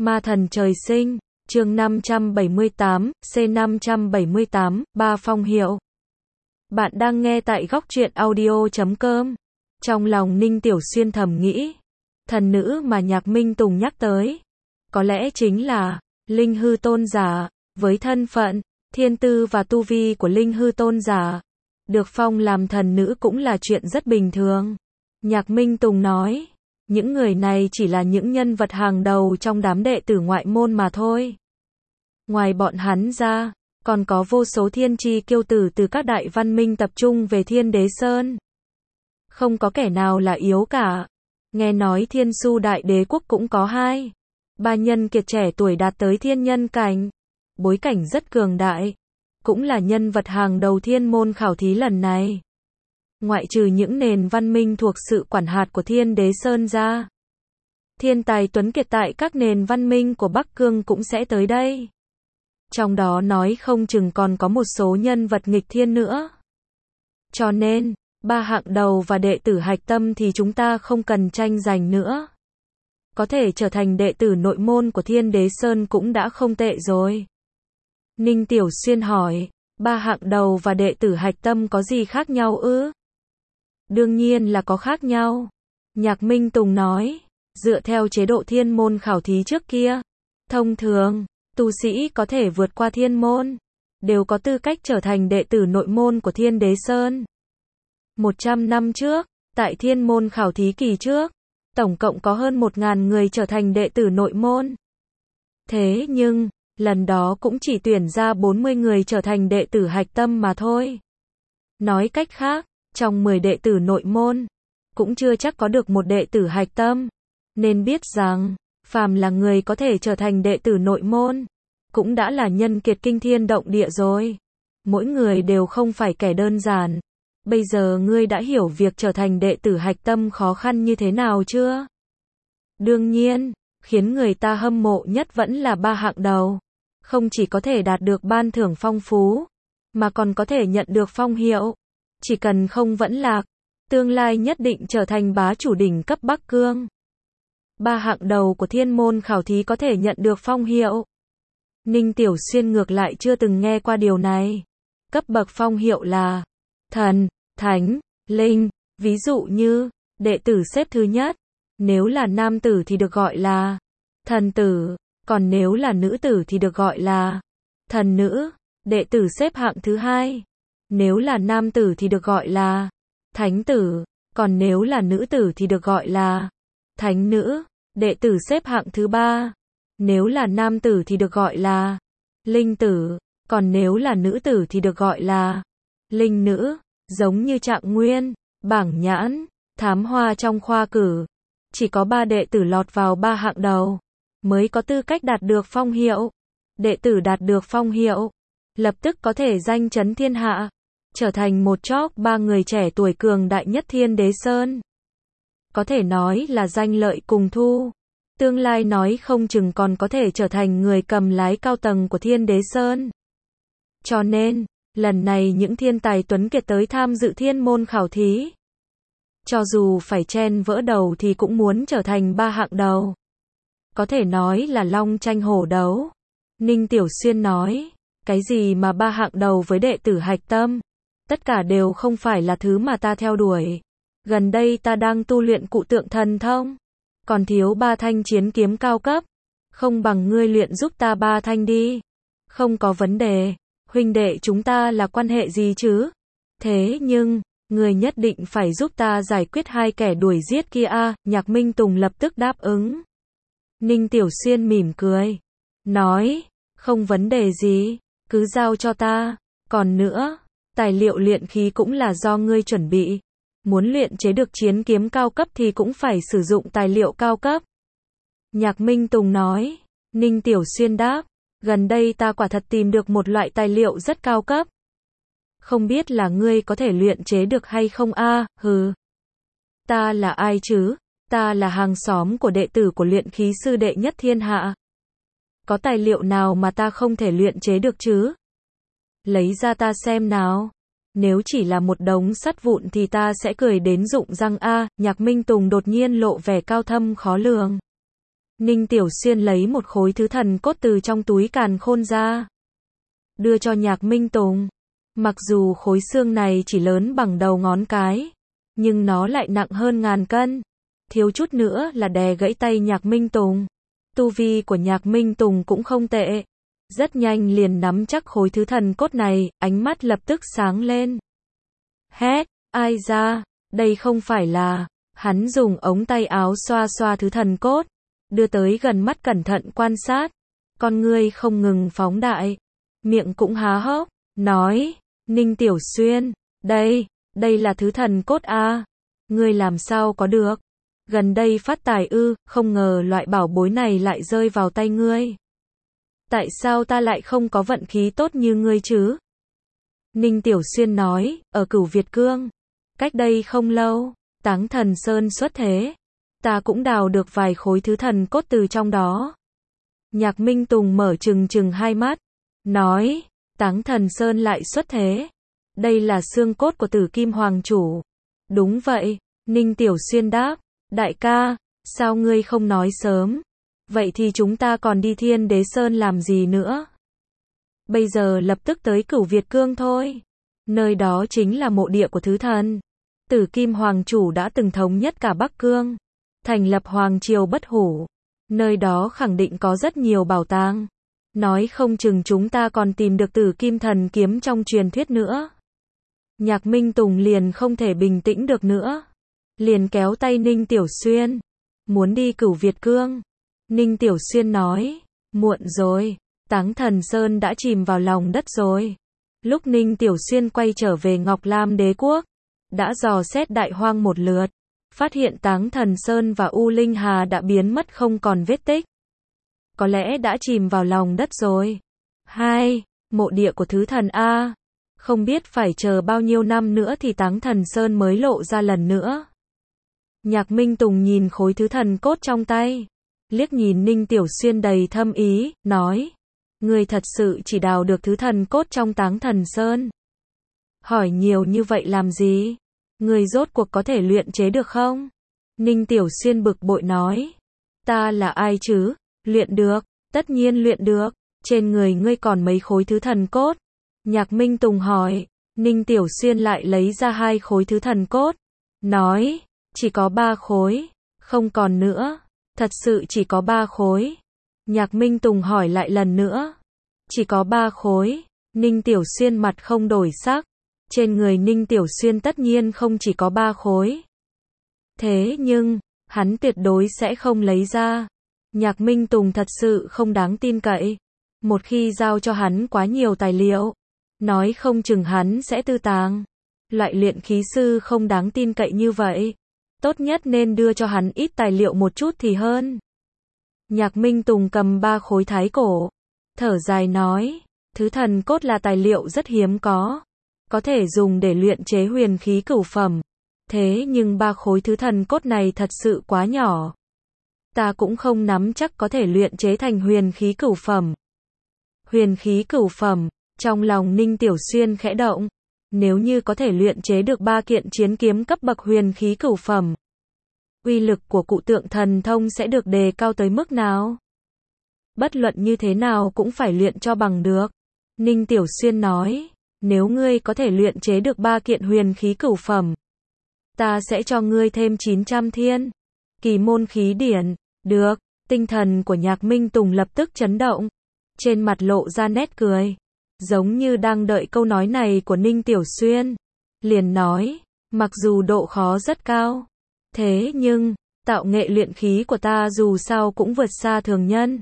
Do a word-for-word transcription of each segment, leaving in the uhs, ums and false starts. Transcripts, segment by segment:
Ma thần trời sinh, chương năm trăm bảy mươi tám, C năm trăm bảy mươi tám, ba phong hiệu. Bạn đang nghe tại góc truyện audio chấm com. Trong lòng Ninh Tiểu Xuyên thầm nghĩ, thần nữ mà Nhạc Minh Tùng nhắc tới, có lẽ chính là Linh Hư Tôn giả, với thân phận, thiên tư và tu vi của Linh Hư Tôn giả, được phong làm thần nữ cũng là chuyện rất bình thường. Nhạc Minh Tùng nói, những người này chỉ là những nhân vật hàng đầu trong đám đệ tử ngoại môn mà thôi. Ngoài bọn hắn ra, còn có vô số thiên tri kiêu tử từ các đại văn minh tập trung về Thiên Đế Sơn. Không có kẻ nào là yếu cả. Nghe nói Thiên Su Đại Đế Quốc cũng có hai, ba nhân kiệt trẻ tuổi đạt tới thiên nhân cảnh, bối cảnh rất cường đại, cũng là nhân vật hàng đầu thiên môn khảo thí lần này. Ngoại trừ những nền văn minh thuộc sự quản hạt của Thiên Đế Sơn ra, thiên tài tuấn kiệt tại các nền văn minh của Bắc Cương cũng sẽ tới đây. Trong đó nói không chừng còn có một số nhân vật nghịch thiên nữa. Cho nên, ba hạng đầu và đệ tử hạch tâm thì chúng ta không cần tranh giành nữa. Có thể trở thành đệ tử nội môn của Thiên Đế Sơn cũng đã không tệ rồi. Ninh Tiểu Xuyên hỏi, ba hạng đầu và đệ tử hạch tâm có gì khác nhau ư? Đương nhiên là có khác nhau. Nhạc Minh Tùng nói, dựa theo chế độ thiên môn khảo thí trước kia, thông thường, tu sĩ có thể vượt qua thiên môn, đều có tư cách trở thành đệ tử nội môn của Thiên Đế Sơn. một trăm năm trước, tại thiên môn khảo thí kỳ trước, tổng cộng có hơn một nghìn người trở thành đệ tử nội môn. Thế nhưng, lần đó cũng chỉ tuyển ra bốn mươi người trở thành đệ tử hạch tâm mà thôi. Nói cách khác, trong mười đệ tử nội môn, cũng chưa chắc có được một đệ tử hạch tâm. Nên biết rằng, phàm là người có thể trở thành đệ tử nội môn, cũng đã là nhân kiệt kinh thiên động địa rồi. Mỗi người đều không phải kẻ đơn giản. Bây giờ ngươi đã hiểu việc trở thành đệ tử hạch tâm khó khăn như thế nào chưa? Đương nhiên, khiến người ta hâm mộ nhất vẫn là ba hạng đầu. Không chỉ có thể đạt được ban thưởng phong phú, mà còn có thể nhận được phong hiệu. Chỉ cần không vẫn lạc, tương lai nhất định trở thành bá chủ đỉnh cấp Bắc Cương. Ba hạng đầu của thiên môn khảo thí có thể nhận được phong hiệu. Ninh Tiểu Xuyên ngược lại chưa từng nghe qua điều này. Cấp bậc phong hiệu là thần, thánh, linh. Ví dụ như, đệ tử xếp thứ nhất, nếu là nam tử thì được gọi là thần tử, còn nếu là nữ tử thì được gọi là thần nữ. Đệ tử xếp hạng thứ hai, nếu là nam tử thì được gọi là thánh tử, còn nếu là nữ tử thì được gọi là thánh nữ. Đệ tử xếp hạng thứ ba, nếu là nam tử thì được gọi là linh tử, còn nếu là nữ tử thì được gọi là linh nữ. Giống như Trạng Nguyên, Bảng Nhãn, Thám Hoa trong khoa cử, chỉ có ba đệ tử lọt vào ba hạng đầu, mới có tư cách đạt được phong hiệu. Đệ tử đạt được phong hiệu, lập tức có thể danh chấn thiên hạ, trở thành một chóp ba người trẻ tuổi cường đại nhất Thiên Đế Sơn. Có thể nói là danh lợi cùng thu. Tương lai nói không chừng còn có thể trở thành người cầm lái cao tầng của Thiên Đế Sơn. Cho nên, lần này những thiên tài tuấn kiệt tới tham dự thiên môn khảo thí, cho dù phải chen vỡ đầu thì cũng muốn trở thành ba hạng đầu. Có thể nói là long tranh hổ đấu. Ninh Tiểu Xuyên nói, cái gì mà ba hạng đầu với đệ tử hạch tâm, tất cả đều không phải là thứ mà ta theo đuổi. Gần đây ta đang tu luyện cụ tượng thần thông, còn thiếu ba thanh chiến kiếm cao cấp. Không bằng ngươi luyện giúp ta ba thanh đi. Không có vấn đề, huynh đệ chúng ta là quan hệ gì chứ? Thế nhưng, ngươi nhất định phải giúp ta giải quyết hai kẻ đuổi giết kia a. Nhạc Minh Tùng lập tức đáp ứng. Ninh Tiểu Xuyên mỉm cười, nói, không vấn đề gì, cứ giao cho ta. Còn nữa, tài liệu luyện khí cũng là do ngươi chuẩn bị. Muốn luyện chế được chiến kiếm cao cấp thì cũng phải sử dụng tài liệu cao cấp. Nhạc Minh Tùng nói. Ninh Tiểu Xuyên đáp, gần đây ta quả thật tìm được một loại tài liệu rất cao cấp. Không biết là ngươi có thể luyện chế được hay không a? À, hừ. Ta là ai chứ? Ta là hàng xóm của đệ tử của luyện khí sư đệ nhất thiên hạ. Có tài liệu nào mà ta không thể luyện chế được chứ? Lấy ra ta xem nào. Nếu chỉ là một đống sắt vụn thì ta sẽ cười đến rụng răng a. Nhạc Minh Tùng đột nhiên lộ vẻ cao thâm khó lường. Ninh Tiểu Xuyên lấy một khối thứ thần cốt từ trong túi càn khôn ra, đưa cho Nhạc Minh Tùng. Mặc dù khối xương này chỉ lớn bằng đầu ngón cái, nhưng nó lại nặng hơn ngàn cân. Thiếu chút nữa là đè gãy tay Nhạc Minh Tùng. Tu vi của Nhạc Minh Tùng cũng không tệ. Rất nhanh liền nắm chắc khối thứ thần cốt này, ánh mắt lập tức sáng lên. Hét, ai ra, đây không phải là... Hắn dùng ống tay áo xoa xoa thứ thần cốt, đưa tới gần mắt cẩn thận quan sát. Con ngươi không ngừng phóng đại, miệng cũng há hốc, nói, Ninh Tiểu Xuyên, đây, đây là thứ thần cốt a, ngươi làm sao có được? Gần đây phát tài ư, không ngờ loại bảo bối này lại rơi vào tay ngươi. Tại sao ta lại không có vận khí tốt như ngươi chứ? Ninh Tiểu Xuyên nói, ở Cửu Việt Cương, cách đây không lâu, Táng Thần Sơn xuất thế, ta cũng đào được vài khối thứ thần cốt từ trong đó. Nhạc Minh Tùng mở trừng trừng hai mắt, nói, Táng Thần Sơn lại xuất thế. Đây là xương cốt của Tử Kim Hoàng Chủ. Đúng vậy, Ninh Tiểu Xuyên đáp, đại ca, sao ngươi không nói sớm? Vậy thì chúng ta còn đi Thiên Đế Sơn làm gì nữa? Bây giờ lập tức tới Cửu Việt Cương thôi. Nơi đó chính là mộ địa của thứ thần. Tử Kim Hoàng Chủ đã từng thống nhất cả Bắc Cương, thành lập Hoàng Triều Bất Hủ. Nơi đó khẳng định có rất nhiều bảo tàng. Nói không chừng chúng ta còn tìm được Tử Kim Thần Kiếm trong truyền thuyết nữa. Nhạc Minh Tùng liền không thể bình tĩnh được nữa. Liền kéo tay Ninh Tiểu Xuyên. Muốn đi Cửu Việt Cương. Ninh Tiểu Xuyên nói, muộn rồi, Táng Thần Sơn đã chìm vào lòng đất rồi. Lúc Ninh Tiểu Xuyên quay trở về Ngọc Lam Đế Quốc, đã dò xét đại hoang một lượt, phát hiện Táng Thần Sơn và U Linh Hà đã biến mất không còn vết tích. Có lẽ đã chìm vào lòng đất rồi. Hai, mộ địa của thứ thần A. Không biết phải chờ bao nhiêu năm nữa thì Táng Thần Sơn mới lộ ra lần nữa. Nhạc Minh Tùng nhìn khối thứ thần cốt trong tay, liếc nhìn Ninh Tiểu Xuyên đầy thâm ý, nói, ngươi thật sự chỉ đào được thứ thần cốt trong Táng Thần Sơn. Hỏi nhiều như vậy làm gì? Ngươi rốt cuộc có thể luyện chế được không? Ninh Tiểu Xuyên bực bội nói, ta là ai chứ? Luyện được, tất nhiên luyện được, trên người ngươi còn mấy khối thứ thần cốt? Nhạc Minh Tùng hỏi, Ninh Tiểu Xuyên lại lấy ra hai khối thứ thần cốt, nói, chỉ có ba khối, không còn nữa, thật sự chỉ có ba khối. Nhạc Minh Tùng hỏi lại lần nữa, chỉ có ba khối, Ninh Tiểu Xuyên mặt không đổi sắc, trên người Ninh Tiểu Xuyên tất nhiên không chỉ có ba khối. Thế nhưng, hắn tuyệt đối sẽ không lấy ra. Nhạc Minh Tùng thật sự không đáng tin cậy. Một khi giao cho hắn quá nhiều tài liệu, nói không chừng hắn sẽ tư tàng. Loại luyện khí sư không đáng tin cậy như vậy. Tốt nhất nên đưa cho hắn ít tài liệu một chút thì hơn. Nhạc Minh Tùng cầm ba khối thái cổ, thở dài nói, thứ thần cốt là tài liệu rất hiếm có, có thể dùng để luyện chế huyền khí cửu phẩm. Thế nhưng ba khối thứ thần cốt này thật sự quá nhỏ. Ta cũng không nắm chắc có thể luyện chế thành huyền khí cửu phẩm. Huyền khí cửu phẩm, trong lòng Ninh Tiểu Xuyên khẽ động. Nếu như có thể luyện chế được ba kiện chiến kiếm cấp bậc huyền khí cửu phẩm, uy lực của cụ tượng thần thông sẽ được đề cao tới mức nào? Bất luận như thế nào cũng phải luyện cho bằng được. Ninh Tiểu Xuyên nói, nếu ngươi có thể luyện chế được ba kiện huyền khí cửu phẩm, ta sẽ cho ngươi thêm chín trăm thiên kỳ môn khí điển. Được, tinh thần của Nhạc Minh Tùng lập tức chấn động, trên mặt lộ ra nét cười, giống như đang đợi câu nói này của Ninh Tiểu Xuyên. Liền nói, mặc dù độ khó rất cao, thế nhưng, tạo nghệ luyện khí của ta dù sao cũng vượt xa thường nhân.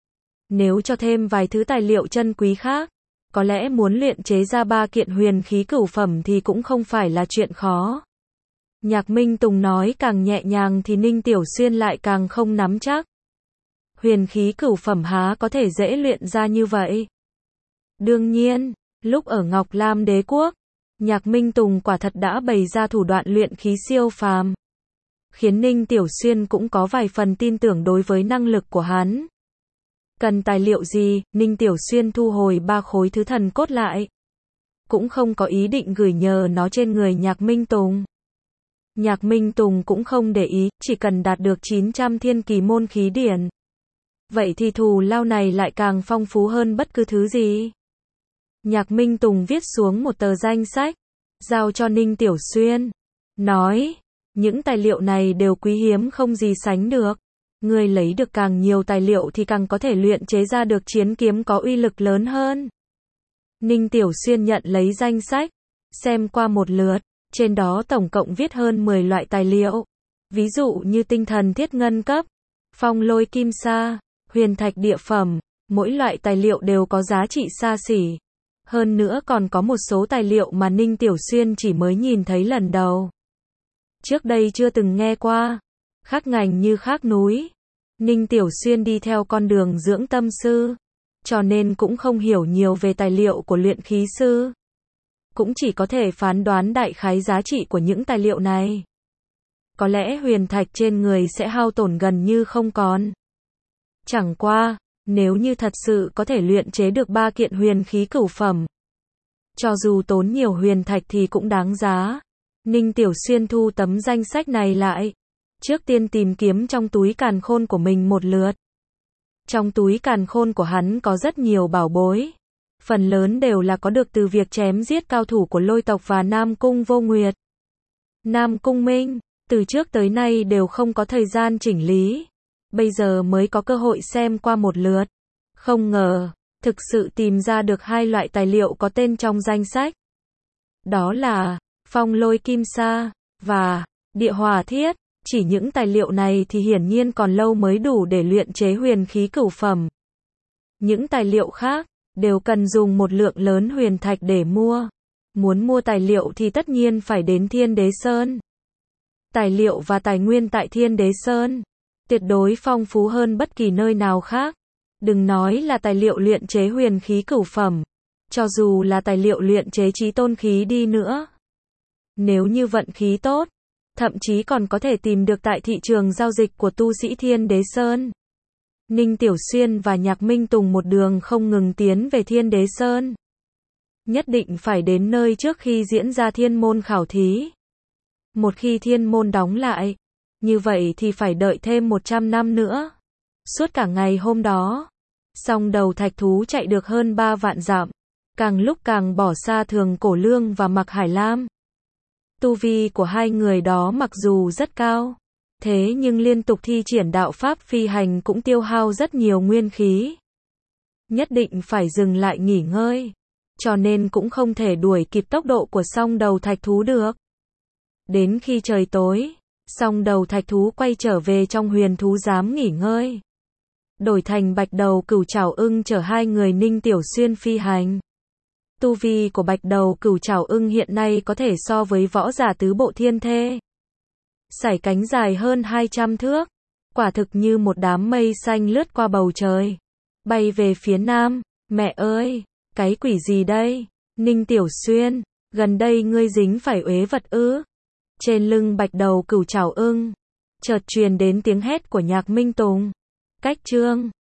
Nếu cho thêm vài thứ tài liệu chân quý khác, có lẽ muốn luyện chế ra ba kiện huyền khí cửu phẩm thì cũng không phải là chuyện khó. Nhạc Minh Tùng nói càng nhẹ nhàng thì Ninh Tiểu Xuyên lại càng không nắm chắc. Huyền khí cửu phẩm há có thể dễ luyện ra như vậy? Đương nhiên, lúc ở Ngọc Lam Đế Quốc, Nhạc Minh Tùng quả thật đã bày ra thủ đoạn luyện khí siêu phàm, khiến Ninh Tiểu Xuyên cũng có vài phần tin tưởng đối với năng lực của hắn. Cần tài liệu gì? Ninh Tiểu Xuyên thu hồi ba khối thứ thần cốt lại, cũng không có ý định gửi nhờ nó trên người Nhạc Minh Tùng. Nhạc Minh Tùng cũng không để ý, chỉ cần đạt được chín trăm thiên kỳ môn khí điển, vậy thì thù lao này lại càng phong phú hơn bất cứ thứ gì. Nhạc Minh Tùng viết xuống một tờ danh sách, giao cho Ninh Tiểu Xuyên, nói, những tài liệu này đều quý hiếm không gì sánh được. Ngươi lấy được càng nhiều tài liệu thì càng có thể luyện chế ra được chiến kiếm có uy lực lớn hơn. Ninh Tiểu Xuyên nhận lấy danh sách, xem qua một lượt, trên đó tổng cộng viết hơn mười loại tài liệu. Ví dụ như tinh thần thiết ngân cấp, phong lôi kim sa, huyền thạch địa phẩm, mỗi loại tài liệu đều có giá trị xa xỉ. Hơn nữa còn có một số tài liệu mà Ninh Tiểu Xuyên chỉ mới nhìn thấy lần đầu. Trước đây chưa từng nghe qua, khác ngành như khác núi. Ninh Tiểu Xuyên đi theo con đường dưỡng tâm sư, cho nên cũng không hiểu nhiều về tài liệu của luyện khí sư. Cũng chỉ có thể phán đoán đại khái giá trị của những tài liệu này. Có lẽ huyền thạch trên người sẽ hao tổn gần như không còn. Chẳng qua, nếu như thật sự có thể luyện chế được ba kiện huyền khí cửu phẩm, cho dù tốn nhiều huyền thạch thì cũng đáng giá. Ninh Tiểu Xuyên thu tấm danh sách này lại, trước tiên tìm kiếm trong túi càn khôn của mình một lượt. Trong túi càn khôn của hắn có rất nhiều bảo bối, phần lớn đều là có được từ việc chém giết cao thủ của Lôi tộc và Nam Cung Vô Nguyệt. Nam Cung Minh, từ trước tới nay đều không có thời gian chỉnh lý, bây giờ mới có cơ hội xem qua một lượt. Không ngờ, thực sự tìm ra được hai loại tài liệu có tên trong danh sách. Đó là phong lôi kim sa và địa hỏa thiết. Chỉ những tài liệu này thì hiển nhiên còn lâu mới đủ để luyện chế huyền khí cửu phẩm. Những tài liệu khác đều cần dùng một lượng lớn huyền thạch để mua. Muốn mua tài liệu thì tất nhiên phải đến Thiên Đế Sơn. Tài liệu và tài nguyên tại Thiên Đế Sơn tuyệt đối phong phú hơn bất kỳ nơi nào khác. Đừng nói là tài liệu luyện chế huyền khí cửu phẩm, cho dù là tài liệu luyện chế chí tôn khí đi nữa, nếu như vận khí tốt, thậm chí còn có thể tìm được tại thị trường giao dịch của tu sĩ Thiên Đế Sơn. Ninh Tiểu Xuyên và Nhạc Minh Tùng một đường không ngừng tiến về Thiên Đế Sơn. Nhất định phải đến nơi trước khi diễn ra thiên môn khảo thí. Một khi thiên môn đóng lại, như vậy thì phải đợi thêm một trăm năm nữa. Suốt cả ngày hôm đó, song đầu thạch thú chạy được hơn ba vạn dặm, càng lúc càng bỏ xa Thường Cổ Lương và Mạc Hải Lam. Tu vi của hai người đó mặc dù rất cao, thế nhưng liên tục thi triển đạo pháp phi hành cũng tiêu hao rất nhiều nguyên khí. Nhất định phải dừng lại nghỉ ngơi, cho nên cũng không thể đuổi kịp tốc độ của song đầu thạch thú được. Đến khi trời tối, song đầu thạch thú quay trở về trong huyền thú giám nghỉ ngơi. Đổi thành bạch đầu cửu trảo ưng chở hai người Ninh Tiểu Xuyên phi hành. Tu vi của bạch đầu cửu trảo ưng hiện nay có thể so với võ giả tứ bộ thiên thê. Sải cánh dài hơn hai trăm thước, quả thực như một đám mây xanh lướt qua bầu trời, bay về phía nam. Mẹ ơi, cái quỷ gì đây? Ninh Tiểu Xuyên, gần đây ngươi dính phải uế vật ư? Trên lưng bạch đầu cửu trảo ưng, chợt truyền đến tiếng hét của Nhạc Minh Tùng. Cách chương